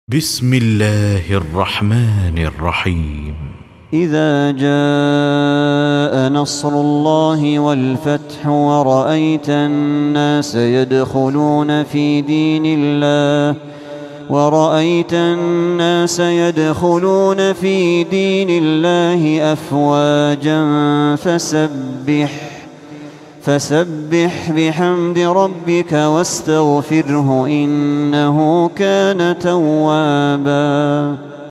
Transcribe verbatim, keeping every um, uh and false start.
بسم الله الرحمن الرحيم. إذا جاء نصر الله والفتح ورأيت الناس يدخلون في دين الله ورأيت الناس يدخلون في دين الله أفواجا فسبح فسبح بحمد ربك واستغفره إنه كان توابا.